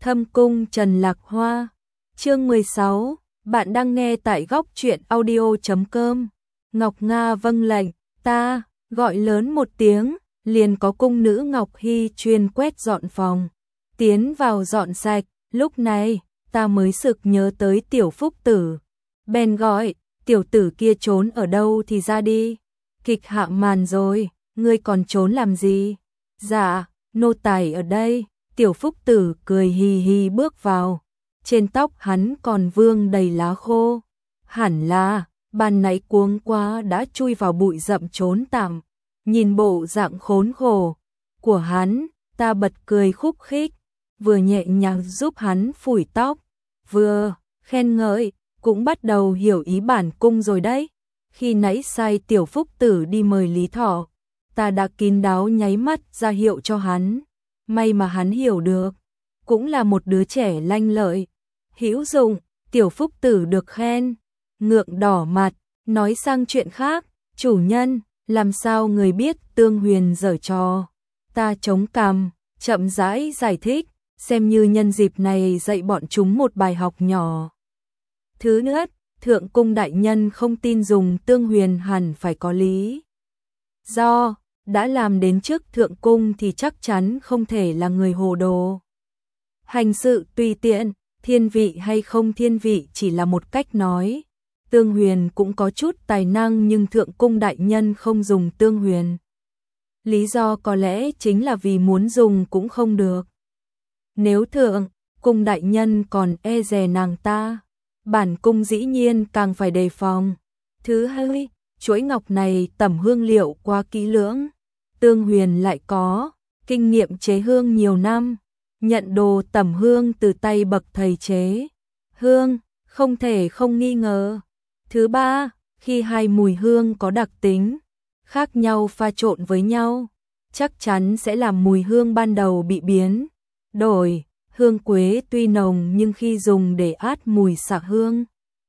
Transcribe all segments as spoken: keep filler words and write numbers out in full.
Thâm cung Trần Lạc Hoa. Chương mười sáu, bạn đang nghe tại góc truyện audio chấm com. Ngọc Nga vâng lệnh, ta, gọi lớn một tiếng, liền có cung nữ Ngọc Hy chuyên quét dọn phòng, tiến vào dọn sạch, lúc này, ta mới sực nhớ tới tiểu Phúc Tử. Bèn gọi, tiểu tử kia trốn ở đâu thì ra đi, kịch hạ màn rồi, ngươi còn trốn làm gì? Dạ, nô tài ở đây. Tiểu Phúc Tử cười hì hì bước vào, trên tóc hắn còn vương đầy lá khô, hẳn là ban nãy cuống quá đã chui vào bụi rậm trốn tạm. Nhìn bộ dạng khốn khổ của hắn, ta bật cười khúc khích, vừa nhẹ nhàng giúp hắn phủi tóc, vừa khen ngợi, cũng bắt đầu hiểu ý bản cung rồi đấy. Khi nãy sai tiểu Phúc Tử đi mời Lý Thọ, ta đã kín đáo nháy mắt ra hiệu cho hắn. May mà hắn hiểu được, cũng là một đứa trẻ lanh lợi, hữu dụng. Tiểu Phúc Tử được khen, ngượng đỏ mặt, nói sang chuyện khác, chủ nhân, làm sao người biết Tương Huyền giở trò? Ta chống cằm, chậm rãi giải thích, xem như nhân dịp này dạy bọn chúng một bài học nhỏ. Thứ nhất, thượng cung đại nhân không tin dùng Tương Huyền hẳn phải có lý do. Đã làm đến trước thượng cung thì chắc chắn không thể là người hồ đồ. Hành sự tùy tiện, thiên vị hay không thiên vị chỉ là một cách nói. Tương Huyền cũng có chút tài năng nhưng thượng cung đại nhân không dùng Tương Huyền. Lý do có lẽ chính là vì muốn dùng cũng không được. Nếu thượng cung đại nhân còn e dè nàng ta, bản cung dĩ nhiên càng phải đề phòng. Thứ hai, chuỗi ngọc này tẩm hương liệu quá kỹ lưỡng. Tương Huyền lại có kinh nghiệm chế hương nhiều năm, nhận đồ tẩm hương từ tay bậc thầy chế hương, không thể không nghi ngờ. Thứ ba, khi hai mùi hương có đặc tính khác nhau pha trộn với nhau, chắc chắn sẽ làm mùi hương ban đầu bị biến đổi. Hương quế tuy nồng nhưng khi dùng để át mùi xạ hương,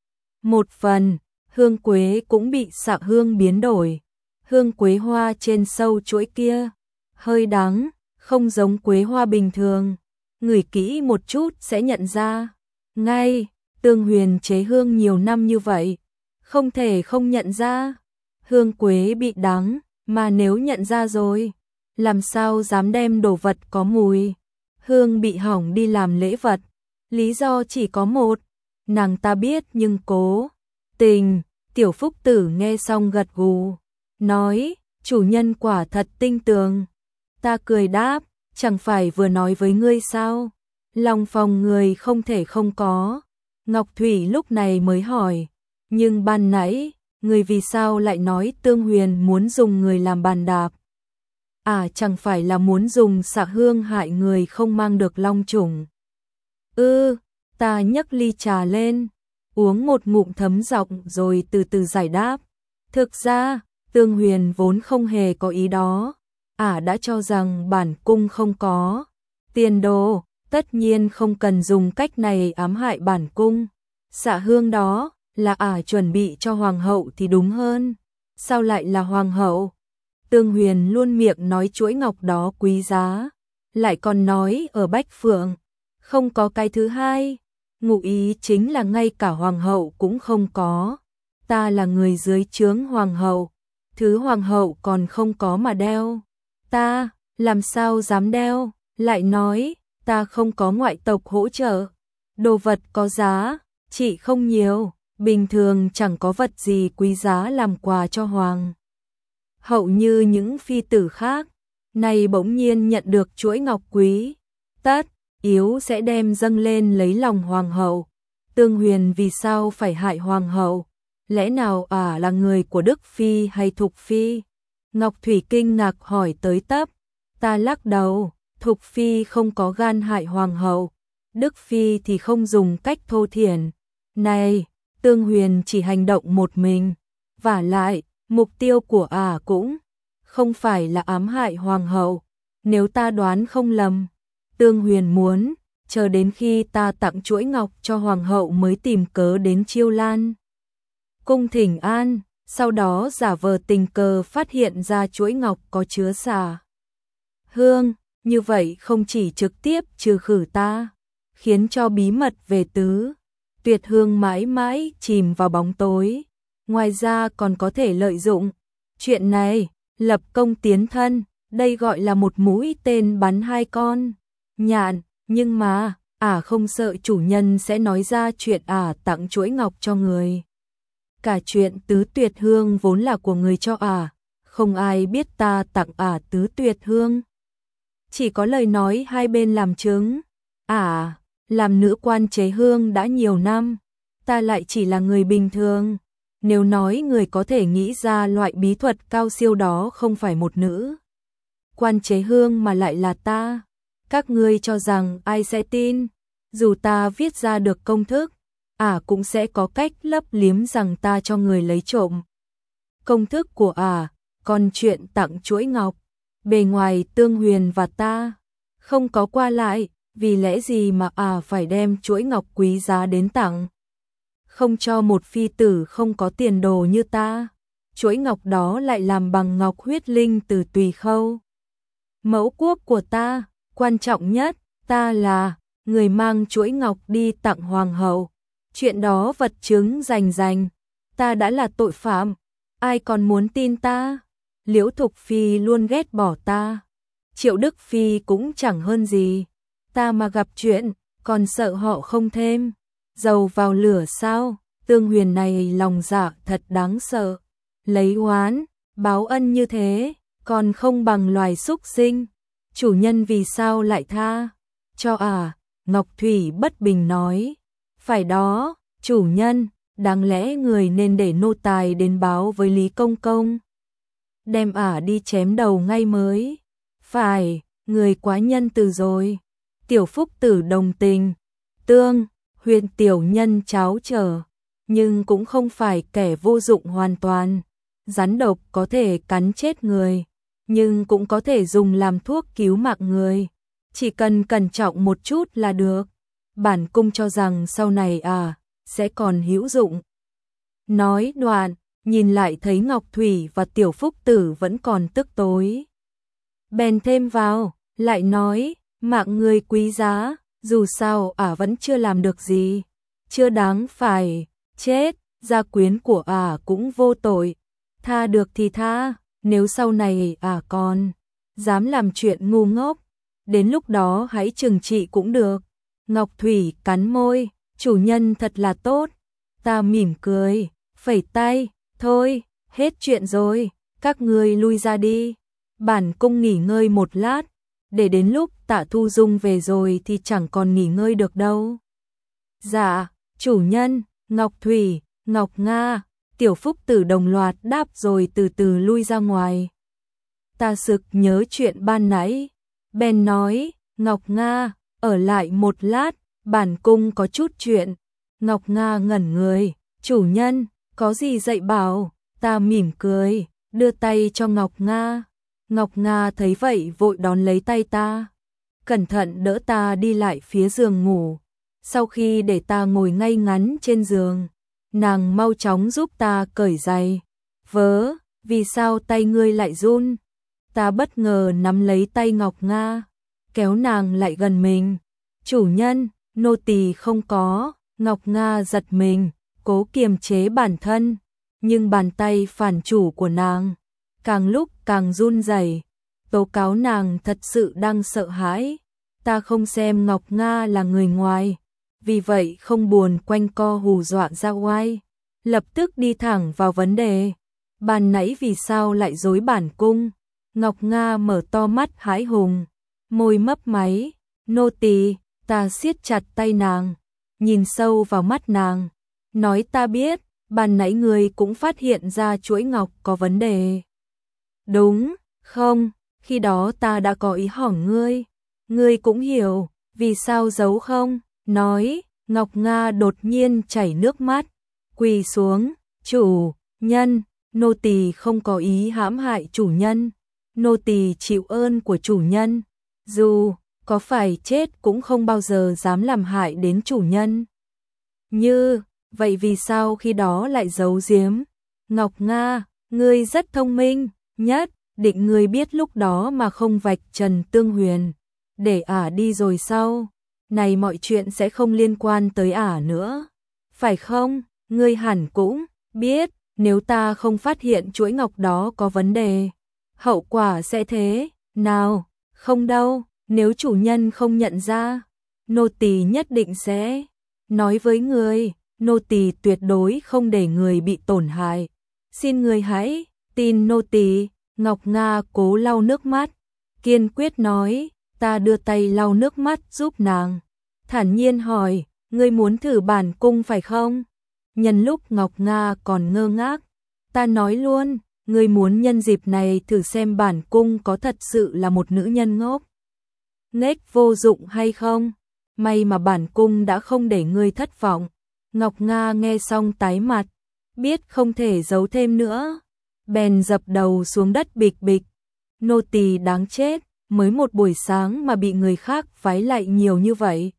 một phần hương quế cũng bị xạ hương biến đổi. Hương quế hoa trên sâu chuỗi kia hơi đắng, không giống quế hoa bình thường, ngửi kỹ một chút sẽ nhận ra ngay. Tương Huyền chế hương nhiều năm như vậy, không thể không nhận ra hương quế bị đắng, mà nếu nhận ra rồi, làm sao dám đem đồ vật có mùi hương bị hỏng đi làm lễ vật. Lý do chỉ có một, nàng ta biết nhưng cố tình. Tiểu Phúc Tử nghe xong gật gù, nói, chủ nhân quả thật tinh tường. Ta cười đáp, chẳng phải vừa nói với ngươi sao, lòng phòng người không thể không có. Ngọc Thủy lúc này mới hỏi, nhưng ban nãy, người vì sao lại nói Tương Huyền muốn dùng người làm bàn đạp? À, chẳng phải là muốn dùng xạ hương hại người không mang được long chủng? Ư, ừ, ta nhấc ly trà lên, uống một ngụm thấm giọng rồi từ từ giải đáp. Thực ra, Tương Huyền vốn không hề có ý đó. Ả à, đã cho rằng bản cung không có tiền đồ, tất nhiên không cần dùng cách này ám hại bản cung. Xạ hương đó là Ả à chuẩn bị cho hoàng hậu thì đúng hơn. Sao lại là hoàng hậu? Tương Huyền luôn miệng nói chuỗi ngọc đó quý giá, lại còn nói ở Bách Phượng không có cái thứ hai. Ngụ ý chính là ngay cả hoàng hậu cũng không có. Ta là người dưới trướng hoàng hậu, thứ hoàng hậu còn không có mà đeo. Ta làm sao dám đeo? Lại nói ta không có ngoại tộc hỗ trợ, đồ vật có giá chỉ không nhiều, bình thường chẳng có vật gì quý giá làm quà cho hoàng hậu như những phi tử khác. Này bỗng nhiên nhận được chuỗi ngọc quý, tất yếu sẽ đem dâng lên lấy lòng hoàng hậu. Tương Huyền vì sao phải hại hoàng hậu? Lẽ nào Ả à là người của Đức Phi hay Thục Phi? Ngọc Thủy kinh ngạc hỏi tới tấp. Ta lắc đầu, Thục Phi không có gan hại hoàng hậu, Đức Phi thì không dùng cách thô thiển này. Tương Huyền chỉ hành động một mình, vả lại mục tiêu của Ả à cũng không phải là ám hại hoàng hậu. Nếu ta đoán không lầm, Tương Huyền muốn chờ đến khi ta tặng chuỗi ngọc cho hoàng hậu mới tìm cớ đến Chiêu Lan cung thỉnh an, sau đó giả vờ tình cờ phát hiện ra chuỗi ngọc có chứa xà hương, như vậy không chỉ trực tiếp trừ khử ta, khiến cho bí mật về Tứ Tuyệt Hương mãi mãi chìm vào bóng tối. Ngoài ra còn có thể lợi dụng chuyện này lập công tiến thân, đây gọi là một mũi tên bắn hai con nhạn. Nhưng mà ả à không sợ chủ nhân sẽ nói ra chuyện ả à tặng chuỗi ngọc cho người. Cả chuyện Tứ Tuyệt Hương vốn là của người cho ả, à, không ai biết ta tặng ả à Tứ Tuyệt Hương. Chỉ có lời nói hai bên làm chứng. Ả à, làm nữ quan chế hương đã nhiều năm, ta lại chỉ là người bình thường. Nếu nói người có thể nghĩ ra loại bí thuật cao siêu đó không phải một nữ quan chế hương mà lại là ta, các ngươi cho rằng ai sẽ tin? Dù ta viết ra được công thức, ả à cũng sẽ có cách lấp liếm rằng ta cho người lấy trộm công thức của ả. À, còn chuyện tặng chuỗi ngọc, bề ngoài Tương Huyền và ta không có qua lại, vì lẽ gì mà ả à phải đem chuỗi ngọc quý giá đến tặng? Không cho một phi tử không có tiền đồ như ta. Chuỗi ngọc đó lại làm bằng ngọc huyết linh từ Tùy Khâu, mẫu quốc của ta. Quan trọng nhất, ta là người mang chuỗi ngọc đi tặng hoàng hậu. Chuyện đó vật chứng rành rành, ta đã là tội phạm, ai còn muốn tin ta? Liễu Thục Phi luôn ghét bỏ ta, Triệu Đức Phi cũng chẳng hơn gì. Ta mà gặp chuyện, còn sợ họ không thêm dầu vào lửa sao? Tương Huyền này lòng dạ thật đáng sợ, lấy oán báo ân như thế, còn không bằng loài súc sinh. Chủ nhân vì sao lại tha cho ả? À, Ngọc Thủy bất bình nói. Phải đó, chủ nhân, đáng lẽ người nên để nô tài đến báo với Lý Công Công, đem ả à đi chém đầu ngay mới. Phải, người quá nhân từ rồi. Tiểu Phúc Tử đồng tình. Tương Huyền tiểu nhân cháo trở, nhưng cũng không phải kẻ vô dụng hoàn toàn. Rắn độc có thể cắn chết người, nhưng cũng có thể dùng làm thuốc cứu mạng người. Chỉ cần cẩn trọng một chút là được. Bản cung cho rằng sau này à, sẽ còn hữu dụng. Nói đoạn, nhìn lại thấy Ngọc Thủy và Tiểu Phúc Tử vẫn còn tức tối. Bèn thêm vào, lại nói, mạng người quý giá, dù sao ả à vẫn chưa làm được gì, chưa đáng phải chết, gia quyến của ả à cũng vô tội. Tha được thì tha, nếu sau này ả à còn dám làm chuyện ngu ngốc, đến lúc đó hãy trừng trị cũng được. Ngọc Thủy cắn môi, chủ nhân thật là tốt. Ta mỉm cười, phẩy tay, thôi, hết chuyện rồi, các ngươi lui ra đi. Bản cung nghỉ ngơi một lát, để đến lúc Tạ Thu Dung về rồi thì chẳng còn nghỉ ngơi được đâu. Dạ, chủ nhân. Ngọc Thủy, Ngọc Nga, Tiểu Phúc Tử đồng loạt đáp rồi từ từ lui ra ngoài. Ta sực nhớ chuyện ban nãy, bèn nói, Ngọc Nga, ở lại một lát, bản cung có chút chuyện. Ngọc Nga ngẩn người, chủ nhân, có gì dạy bảo? Ta mỉm cười, đưa tay cho Ngọc Nga. Ngọc Nga thấy vậy vội đón lấy tay ta, cẩn thận đỡ ta đi lại phía giường ngủ. Sau khi để ta ngồi ngay ngắn trên giường, nàng mau chóng giúp ta cởi giày. Vớ, vì sao tay ngươi lại run? Ta bất ngờ nắm lấy tay Ngọc Nga, kéo nàng lại gần mình. Chủ nhân, nô tỳ không có. Ngọc Nga giật mình, cố kiềm chế bản thân, nhưng bàn tay phản chủ của nàng càng lúc càng run rẩy, tố cáo nàng thật sự đang sợ hãi. Ta không xem Ngọc Nga là người ngoài, vì vậy không buồn quanh co hù dọa ra oai, lập tức đi thẳng vào vấn đề. Ban nãy vì sao lại dối bản cung? Ngọc Nga mở to mắt hãi hùng, môi mấp máy. Nô tỳ. Ta siết chặt tay nàng, nhìn sâu vào mắt nàng, nói ta biết, ban nãy ngươi cũng phát hiện ra chuỗi ngọc có vấn đề. Đúng, không, khi đó ta đã có ý hỏi ngươi, ngươi cũng hiểu, vì sao giấu không? Nói, Ngọc Nga đột nhiên chảy nước mắt, quỳ xuống, chủ nhân, nô tỳ không có ý hãm hại chủ nhân, nô tỳ chịu ơn của chủ nhân, dù có phải chết cũng không bao giờ dám làm hại đến chủ nhân. Như, vậy vì sao khi đó lại giấu giếm? Ngọc Nga, ngươi rất thông minh, nhất định ngươi biết lúc đó mà không vạch trần Tương Huyền, để ả đi rồi sau. này mọi chuyện sẽ không liên quan tới ả nữa. Phải không? Ngươi hẳn cũng biết, nếu ta không phát hiện chuỗi ngọc đó có vấn đề, hậu quả sẽ thế nào? Không đâu, nếu chủ nhân không nhận ra, nô tỳ nhất định sẽ nói với người, nô tỳ tuyệt đối không để người bị tổn hại. Xin người hãy tin nô tỳ. Ngọc Nga cố lau nước mắt, kiên quyết nói. Ta đưa tay lau nước mắt giúp nàng, thản nhiên hỏi, ngươi muốn thử bản cung phải không? Nhân lúc Ngọc Nga còn ngơ ngác, ta nói luôn, ngươi muốn nhân dịp này thử xem bản cung có thật sự là một nữ nhân ngốc nghếch vô dụng hay không? May mà bản cung đã không để ngươi thất vọng. Ngọc Nga nghe xong tái mặt, biết không thể giấu thêm nữa, bèn dập đầu xuống đất bịch bịch. Nô tỳ đáng chết, mới một buổi sáng mà bị người khác vái lại nhiều như vậy.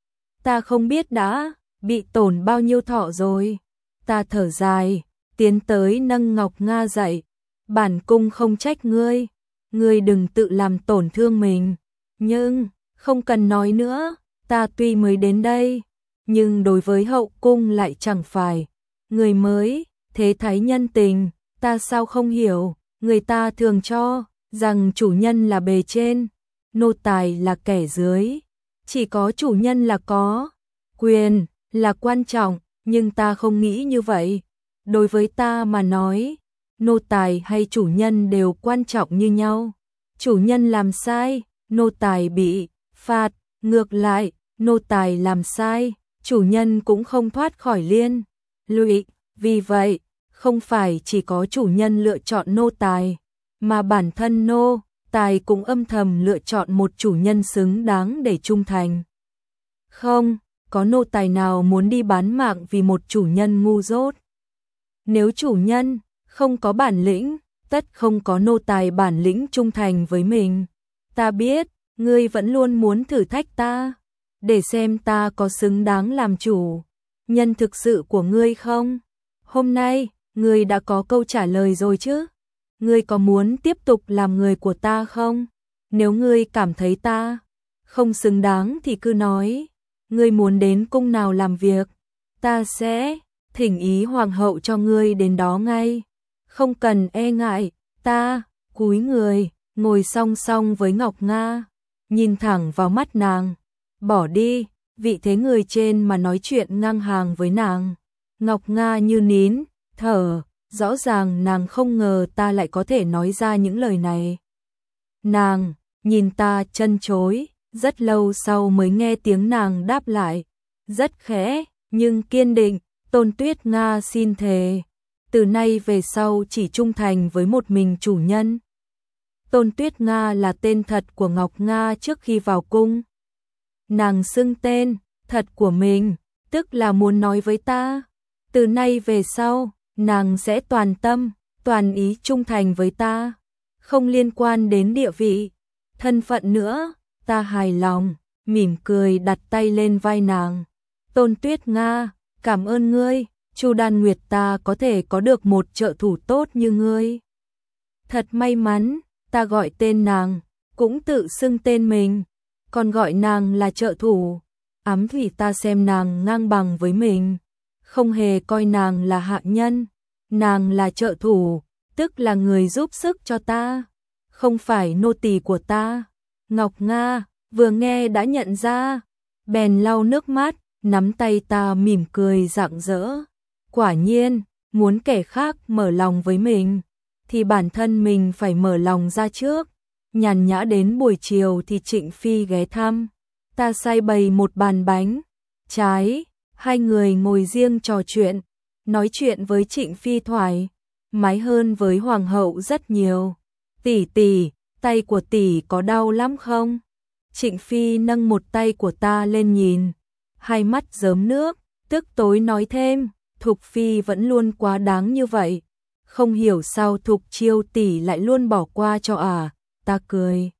Ta không biết đã bị tổn bao nhiêu thọ rồi. Ta thở dài, tiến tới nâng Ngọc Nga dậy. Bản cung không trách ngươi, ngươi đừng tự làm tổn thương mình. Nhưng, không cần nói nữa, ta tuy mới đến đây, nhưng đối với hậu cung lại chẳng phải người mới, thế thái nhân tình, ta sao không hiểu, người ta thường cho rằng chủ nhân là bề trên, nô tài là kẻ dưới, chỉ có chủ nhân là có quyền, là quan trọng, nhưng ta không nghĩ như vậy. Đối với ta mà nói, nô tài hay chủ nhân đều quan trọng như nhau. Chủ nhân làm sai, nô tài bị phạt, ngược lại, nô tài làm sai, chủ nhân cũng không thoát khỏi liên lụy. Vì vậy, không phải chỉ có chủ nhân lựa chọn nô tài, mà bản thân nô tài cũng âm thầm lựa chọn một chủ nhân xứng đáng để trung thành. Không có nô tài nào muốn đi bán mạng vì một chủ nhân ngu dốt. Nếu chủ nhân không có bản lĩnh, tất không có nô tài bản lĩnh trung thành với mình. Ta biết, ngươi vẫn luôn muốn thử thách ta, để xem ta có xứng đáng làm chủ nhân thực sự của ngươi không. Hôm nay, ngươi đã có câu trả lời rồi chứ? Ngươi có muốn tiếp tục làm người của ta không? Nếu ngươi cảm thấy ta không xứng đáng thì cứ nói. Ngươi muốn đến cung nào làm việc, ta sẽ thỉnh ý hoàng hậu cho ngươi đến đó ngay. Không cần e ngại. Ta cúi người, ngồi song song với Ngọc Nga, nhìn thẳng vào mắt nàng. Bỏ đi vị thế người trên mà nói chuyện ngang hàng với nàng. Ngọc Nga như nín thở, rõ ràng nàng không ngờ ta lại có thể nói ra những lời này. Nàng nhìn ta chân chối, rất lâu sau mới nghe tiếng nàng đáp lại, rất khẽ nhưng kiên định. Tôn Tuyết Nga xin thề, từ nay về sau chỉ trung thành với một mình chủ nhân. Tôn Tuyết Nga là tên thật của Ngọc Nga trước khi vào cung. Nàng xưng tên thật của mình, tức là muốn nói với ta, từ nay về sau, nàng sẽ toàn tâm, toàn ý trung thành với ta, không liên quan đến địa vị, thân phận nữa. Ta hài lòng, mỉm cười đặt tay lên vai nàng. Tôn Tuyết Nga, cảm ơn ngươi, Chu Đan Nguyệt ta có thể có được một trợ thủ tốt như ngươi. Thật may mắn, ta gọi tên nàng, cũng tự xưng tên mình, còn gọi nàng là trợ thủ. Ám thủy ta xem nàng ngang bằng với mình, không hề coi nàng là hạ nhân. Nàng là trợ thủ, tức là người giúp sức cho ta, không phải nô tỳ của ta. Ngọc Nga vừa nghe đã nhận ra, bèn lau nước mắt, nắm tay ta mỉm cười rạng rỡ. Quả nhiên, muốn kẻ khác mở lòng với mình, thì bản thân mình phải mở lòng ra trước. Nhàn nhã đến buổi chiều thì Trịnh Phi ghé thăm, ta sai bày một bàn bánh trái, hai người ngồi riêng trò chuyện, nói chuyện với Trịnh Phi thoải mái hơn với hoàng hậu rất nhiều. Tỷ tỷ, tay của tỷ có đau lắm không? Trịnh Phi nâng một tay của ta lên nhìn, hai mắt rớm nước, tức tối nói thêm, Thục Phi vẫn luôn quá đáng như vậy, không hiểu sao Thục Chiêu tỷ lại luôn bỏ qua cho ả. Ta cười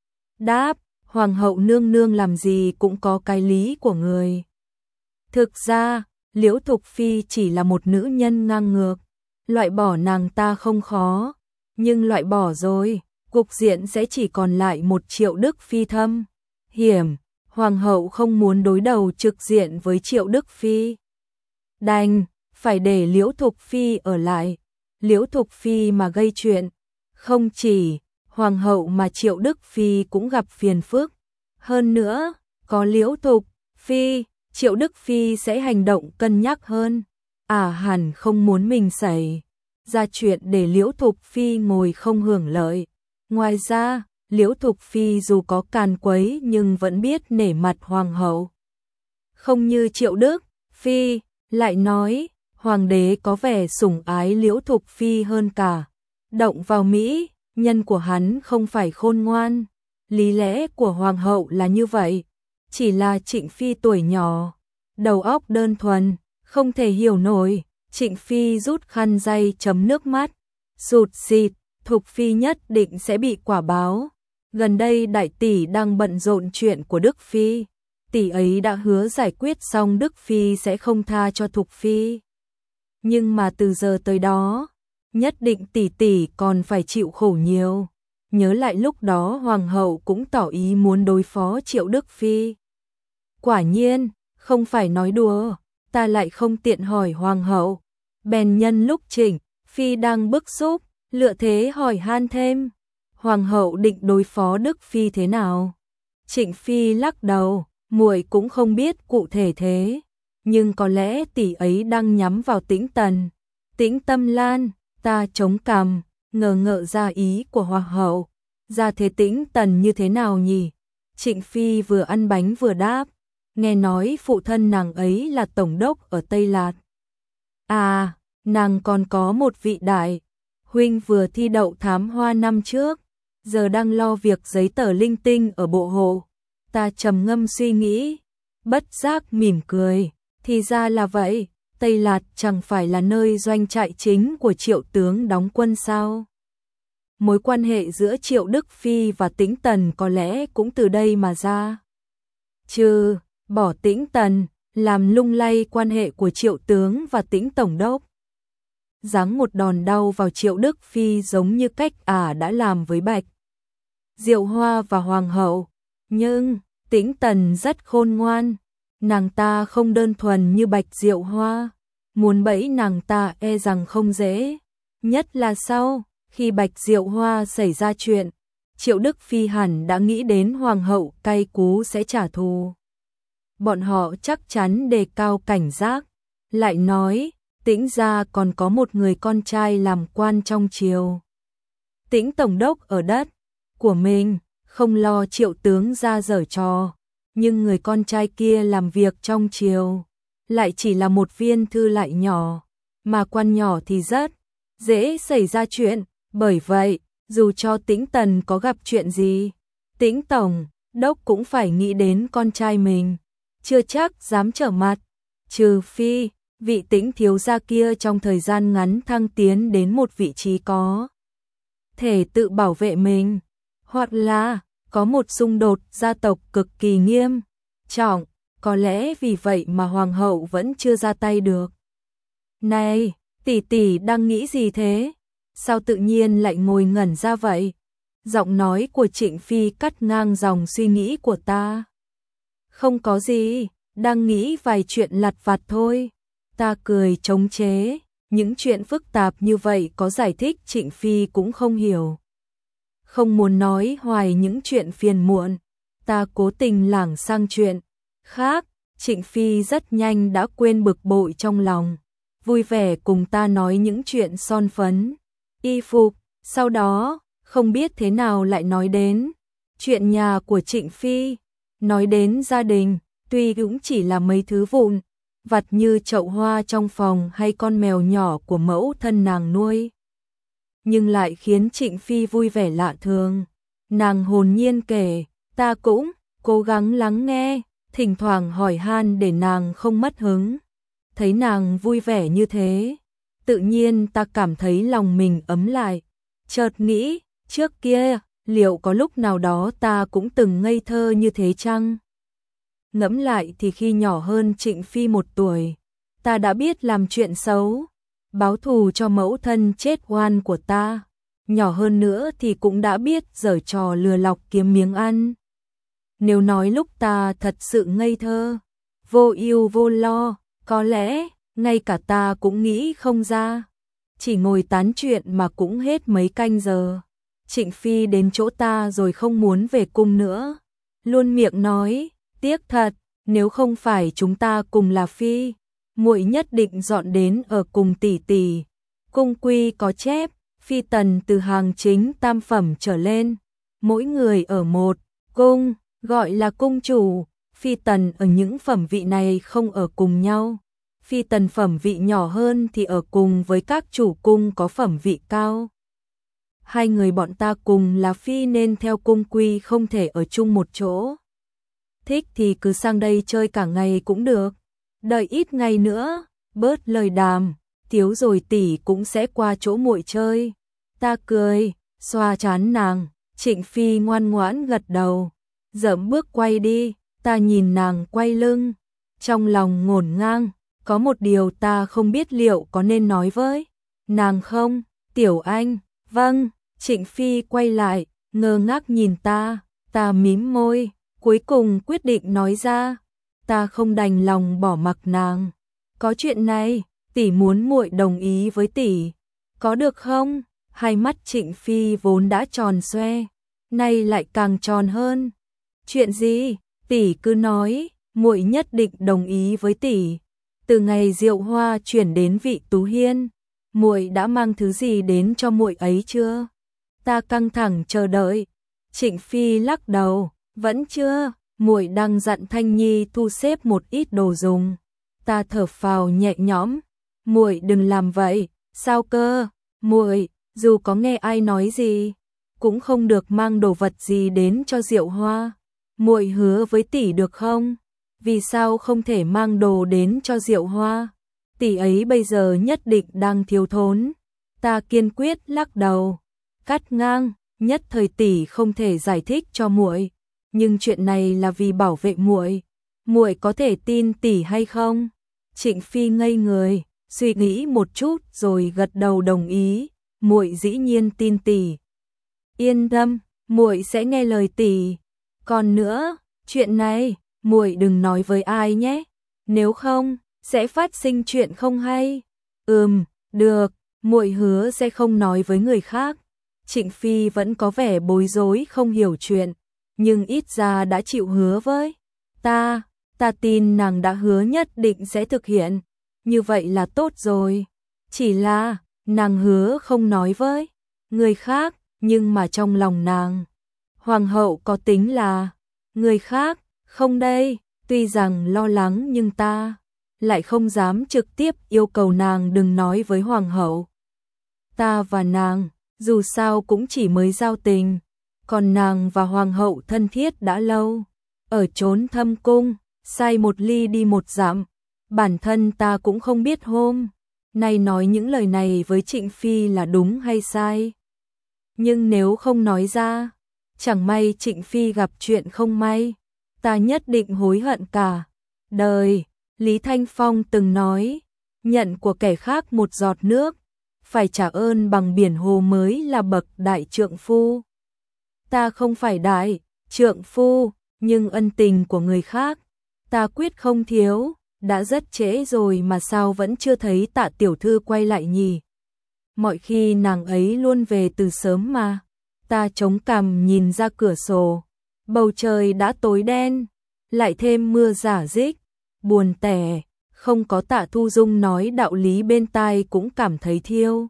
đáp, hoàng hậu nương nương làm gì cũng có cái lý của người. Thực ra, Liễu Thục Phi chỉ là một nữ nhân ngang ngược, loại bỏ nàng ta không khó, nhưng loại bỏ rồi, cục diện sẽ chỉ còn lại một Triệu Đức Phi thâm hiểm. Hoàng hậu không muốn đối đầu trực diện với Triệu Đức Phi. Đành phải để Liễu Thục Phi ở lại. Liễu Thục Phi mà gây chuyện, không chỉ Hoàng hậu mà Triệu Đức Phi cũng gặp phiền phức. Hơn nữa, có Liễu Thục Phi, Triệu Đức Phi sẽ hành động cân nhắc hơn. À hẳn không muốn mình xảy ra chuyện để Liễu Thục Phi ngồi không hưởng lợi. Ngoài ra, Liễu Thục Phi dù có càn quấy nhưng vẫn biết nể mặt Hoàng hậu. Không như Triệu Đức Phi, lại nói, Hoàng đế có vẻ sủng ái Liễu Thục Phi hơn cả. Động vào Mỹ, nhân của hắn không phải khôn ngoan. Lý lẽ của Hoàng hậu là như vậy. Chỉ là Trịnh Phi tuổi nhỏ, đầu óc đơn thuần, không thể hiểu nổi. Trịnh Phi rút khăn day chấm nước mắt, sụt sịt, Thục Phi nhất định sẽ bị quả báo. Gần đây đại tỷ đang bận rộn chuyện của Đức Phi. Tỷ ấy đã hứa giải quyết xong Đức Phi sẽ không tha cho Thục Phi. Nhưng mà từ giờ tới đó, nhất định tỷ tỷ còn phải chịu khổ nhiều. Nhớ lại lúc đó Hoàng hậu cũng tỏ ý muốn đối phó Triệu Đức Phi. Quả nhiên, không phải nói đùa, ta lại không tiện hỏi Hoàng hậu. Bèn nhân lúc Trịnh Phi đang bức xúc, lựa thế hỏi han thêm. Hoàng hậu định đối phó Đức Phi thế nào? Trịnh Phi lắc đầu, muội cũng không biết cụ thể thế. Nhưng có lẽ tỷ ấy đang nhắm vào Tĩnh Tần. Tĩnh Tâm Lan, ta chống cằm, ngờ ngợ ra ý của Hoàng hậu. Ra thế Tĩnh Tần như thế nào nhỉ? Trịnh Phi vừa ăn bánh vừa đáp. Nghe nói phụ thân nàng ấy là tổng đốc ở Tây Lạt. À, nàng còn có một vị đại huynh vừa thi đậu thám hoa năm trước, giờ đang lo việc giấy tờ linh tinh ở bộ hộ. Ta trầm ngâm suy nghĩ, bất giác mỉm cười, thì ra là vậy, Tây Lạt chẳng phải là nơi doanh trại chính của Triệu tướng đóng quân sao? Mối quan hệ giữa Triệu Đức Phi và Tĩnh Tần có lẽ cũng từ đây mà ra. Chứ, bỏ Tĩnh Tần, làm lung lay quan hệ của Triệu tướng và Tĩnh tổng đốc. Giáng một đòn đau vào Triệu Đức Phi giống như cách ả à đã làm với Bạch Diệu Hoa và Hoàng hậu. Nhưng, Tĩnh Tần rất khôn ngoan. Nàng ta không đơn thuần như Bạch Diệu Hoa. Muốn bẫy nàng ta e rằng không dễ. Nhất là sau, khi Bạch Diệu Hoa xảy ra chuyện, Triệu Đức Phi hẳn đã nghĩ đến Hoàng hậu cay cú sẽ trả thù. Bọn họ chắc chắn đề cao cảnh giác. Lại nói, Tĩnh gia còn có một người con trai làm quan trong triều. Tĩnh tổng đốc ở đất của mình, không lo Triệu tướng ra giở trò. Nhưng người con trai kia làm việc trong triều, lại chỉ là một viên thư lại nhỏ. Mà quan nhỏ thì rất dễ xảy ra chuyện. Bởi vậy, dù cho Tĩnh Tần có gặp chuyện gì, Tĩnh tổng đốc cũng phải nghĩ đến con trai mình. Chưa chắc dám trở mặt. Trừ phi, vị Tĩnh thiếu gia kia trong thời gian ngắn thăng tiến đến một vị trí có thể tự bảo vệ mình. Hoặc là, có một xung đột gia tộc cực kỳ nghiêm trọng. Có lẽ vì vậy mà Hoàng hậu vẫn chưa ra tay được. Này, tỷ tỷ đang nghĩ gì thế? Sao tự nhiên lại ngồi ngẩn ra vậy? Giọng nói của Trịnh Phi cắt ngang dòng suy nghĩ của ta. Không có gì, đang nghĩ vài chuyện lặt vặt thôi. Ta cười chống chế, những chuyện phức tạp như vậy có giải thích Trịnh Phi cũng không hiểu. Không muốn nói hoài những chuyện phiền muộn, ta cố tình lảng sang chuyện khác. Trịnh Phi rất nhanh đã quên bực bội trong lòng, vui vẻ cùng ta nói những chuyện son phấn, y phục. Sau đó, không biết thế nào lại nói đến chuyện nhà của Trịnh Phi, nói đến gia đình, tuy cũng chỉ là mấy thứ vụn vặt như chậu hoa trong phòng hay con mèo nhỏ của mẫu thân nàng nuôi, nhưng lại khiến Trịnh Phi vui vẻ lạ thường. Nàng hồn nhiên kể, ta cũng cố gắng lắng nghe, thỉnh thoảng hỏi han để nàng không mất hứng. Thấy nàng vui vẻ như thế, tự nhiên ta cảm thấy lòng mình ấm lại. Chợt nghĩ, trước kia, liệu có lúc nào đó ta cũng từng ngây thơ như thế chăng? Ngẫm lại thì khi nhỏ hơn Trịnh Phi một tuổi, ta đã biết làm chuyện xấu, báo thù cho mẫu thân chết oan của ta. Nhỏ hơn nữa thì cũng đã biết giở trò lừa lọc kiếm miếng ăn. nếu nói lúc ta thật sự ngây thơ, vô ưu vô lo, có lẽ ngay cả ta cũng nghĩ không ra. Chỉ ngồi tán chuyện mà cũng hết mấy canh giờ. Trịnh Phi đến chỗ ta rồi không muốn về cung nữa. Luôn miệng nói, tiếc thật, nếu không phải chúng ta cùng là phi, muội nhất định dọn đến ở cùng tỷ tỷ. Cung quy có chép, phi tần từ hàng chính tam phẩm trở lên, mỗi người ở một cung, gọi là cung chủ. Phi tần ở những phẩm vị này không ở cùng nhau. Phi tần phẩm vị nhỏ hơn thì ở cùng với các chủ cung có phẩm vị cao. Hai người bọn ta cùng là phi nên theo cung quy không thể ở chung một chỗ. Thích thì cứ sang đây chơi cả ngày cũng được. Đợi ít ngày nữa, bớt lời đàm, thiếu rồi tỷ cũng sẽ qua chỗ muội chơi. Ta cười, xoa trán nàng, Trịnh Phi ngoan ngoãn gật đầu. Dẫm bước quay đi, ta nhìn nàng quay lưng. Trong lòng ngổn ngang, có một điều ta không biết liệu có nên nói với nàng không. Tiểu Anh, vâng. Trịnh Phi quay lại, ngơ ngác nhìn ta, ta mím môi, cuối cùng quyết định nói ra. Ta không đành lòng bỏ mặc nàng. Có chuyện này, tỷ muốn muội đồng ý với tỷ. Có được không? Hai mắt Trịnh Phi vốn đã tròn xoe, nay lại càng tròn hơn. Chuyện gì? Tỷ cứ nói, muội nhất định đồng ý với tỷ. Từ ngày Diệu Hoa chuyển đến Vị Tú Hiên, muội đã mang thứ gì đến cho muội ấy chưa? Ta căng thẳng chờ đợi. Trịnh Phi lắc đầu, vẫn chưa, muội đang dặn Thanh Nhi thu xếp một ít đồ dùng. Ta thở phào nhẹ nhõm, muội đừng làm vậy. Sao cơ? Muội, dù có nghe ai nói gì, cũng không được mang đồ vật gì đến cho Diệu Hoa. Muội hứa với tỷ được không? Vì sao không thể mang đồ đến cho Diệu Hoa? Tỷ ấy bây giờ nhất định đang thiếu thốn. Ta kiên quyết lắc đầu, cắt ngang, nhất thời tỷ không thể giải thích cho muội, nhưng chuyện này là vì bảo vệ muội. Muội có thể tin tỷ hay không? Trịnh Phi ngây người, suy nghĩ một chút rồi gật đầu đồng ý. Muội dĩ nhiên tin tỷ. Yên tâm, muội sẽ nghe lời tỷ. Còn nữa, chuyện này, muội đừng nói với ai nhé, nếu không sẽ phát sinh chuyện không hay. Ừm, được, muội hứa sẽ không nói với người khác. Trịnh Phi vẫn có vẻ bối rối không hiểu chuyện, nhưng ít ra đã chịu hứa với ta. Ta tin nàng đã hứa nhất định sẽ thực hiện, như vậy là tốt rồi. Chỉ là nàng hứa không nói với người khác, nhưng mà trong lòng nàng, hoàng hậu có tính là người khác không đây? Tuy rằng lo lắng nhưng ta lại không dám trực tiếp yêu cầu nàng đừng nói với hoàng hậu. Ta và nàng dù sao cũng chỉ mới giao tình, còn nàng và hoàng hậu thân thiết đã lâu. Ở chốn thâm cung, sai một ly đi một dặm, bản thân ta cũng không biết hôm nay nói những lời này với Trịnh Phi là đúng hay sai. Nhưng nếu không nói ra, chẳng may Trịnh Phi gặp chuyện không may, ta nhất định hối hận cả đời. Lý Thanh Phong từng nói, nhận của kẻ khác một giọt nước, phải trả ơn bằng biển hồ mới là bậc đại trượng phu. Ta không phải đại trượng phu, nhưng ân tình của người khác, ta quyết không thiếu. Đã rất trễ rồi mà sao vẫn chưa thấy Tạ tiểu thư quay lại nhỉ? Mọi khi nàng ấy luôn về từ sớm mà. Ta chống cằm nhìn ra cửa sổ, bầu trời đã tối đen, lại thêm mưa rả rích, buồn tẻ. Không có Tạ Thu Dung nói đạo lý bên tai cũng cảm thấy thiêu.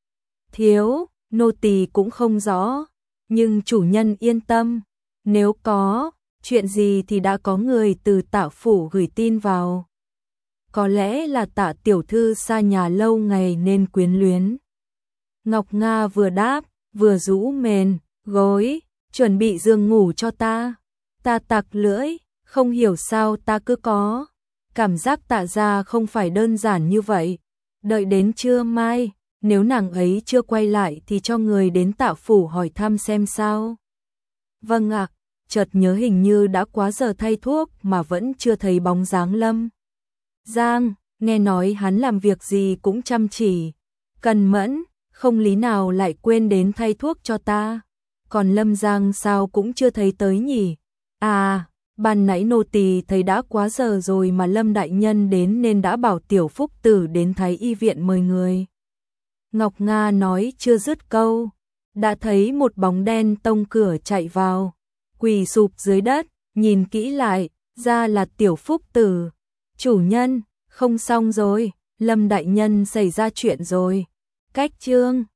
Thiếu, nô tỳ cũng không rõ, nhưng chủ nhân yên tâm, nếu có chuyện gì thì đã có người từ Tạ phủ gửi tin vào. Có lẽ là Tạ tiểu thư xa nhà lâu ngày nên quyến luyến. Ngọc Nga vừa đáp, vừa rũ mền, gối, chuẩn bị giường ngủ cho ta. Ta tặc lưỡi, không hiểu sao ta cứ có cảm giác Tạ gia không phải đơn giản như vậy. Đợi đến trưa mai, nếu nàng ấy chưa quay lại thì cho người đến Tạ phủ hỏi thăm xem sao. Vâng ạ, chợt nhớ hình như đã quá giờ thay thuốc mà vẫn chưa thấy bóng dáng Lâm Giang, nghe nói hắn làm việc gì cũng chăm chỉ, cần mẫn, không lý nào lại quên đến thay thuốc cho ta. Còn Lâm Giang sao cũng chưa thấy tới nhỉ? À, ban nãy nô tỳ thấy đã quá giờ rồi mà Lâm đại nhân đến nên đã bảo tiểu phúc tử đến Thái y viện mời người. Ngọc Nga nói chưa dứt câu, đã thấy một bóng đen tông cửa chạy vào, quỳ sụp dưới đất, nhìn kỹ lại, ra là tiểu phúc tử. Chủ nhân, không xong rồi, Lâm đại nhân xảy ra chuyện rồi. Cách chương